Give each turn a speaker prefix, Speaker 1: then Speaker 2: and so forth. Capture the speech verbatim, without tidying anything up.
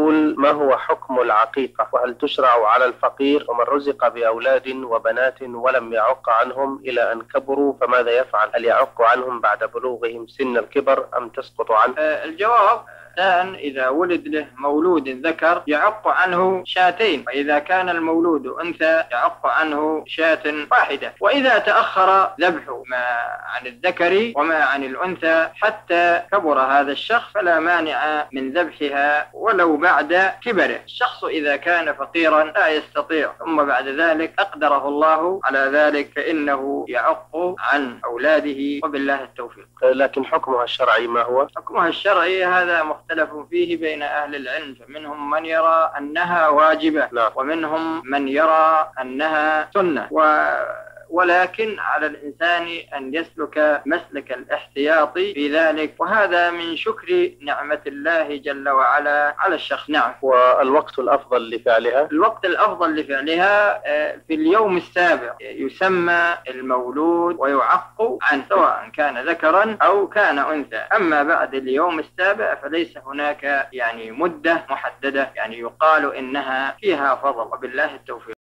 Speaker 1: يقول: ما هو حكم العقيقة؟ وهل تشرع على الفقير ومن رزق بأولاد وبنات ولم يعق عنهم إلى أن كبروا فماذا يفعل؟ هل يعق عنهم بعد بلوغهم سن الكبر أم تسقط عنه؟
Speaker 2: آه الجواب: الإنسان إذا ولد له مولود ذكر يعق عنه شاتين، وإذا كان المولود أنثى يعق عنه شاة واحدة. وإذا تأخر ذبح ما عن الذكر وما عن الأنثى حتى كبر هذا الشخص فلا مانع من ذبحها ولو بعد كبره. الشخص إذا كان فقيرا لا يستطيع ثم بعد ذلك أقدره الله على ذلك فإنه يعق عن أولاده، وبالله التوفيق.
Speaker 1: لكن حكمها الشرعي ما هو؟
Speaker 2: حكمها الشرعي هذا مختلف فيه بين أهل العلم، فمنهم من يرى أنها واجبة
Speaker 1: لا.
Speaker 2: ومنهم من يرى أنها سنة، و ولكن على الإنسان أن يسلك مسلك الاحتياط في ذلك، وهذا من شكر نعمة الله جل وعلا على الشخص. نعم.
Speaker 1: والوقت الأفضل لفعلها؟
Speaker 2: الوقت الأفضل لفعلها في اليوم السابع يسمى المولود ويعق عنه سواء كان ذكرا أو كان أنثى. أما بعد اليوم السابع فليس هناك يعني مدة محددة يعني يقال إنها فيها فضل، وبالله التوفيق.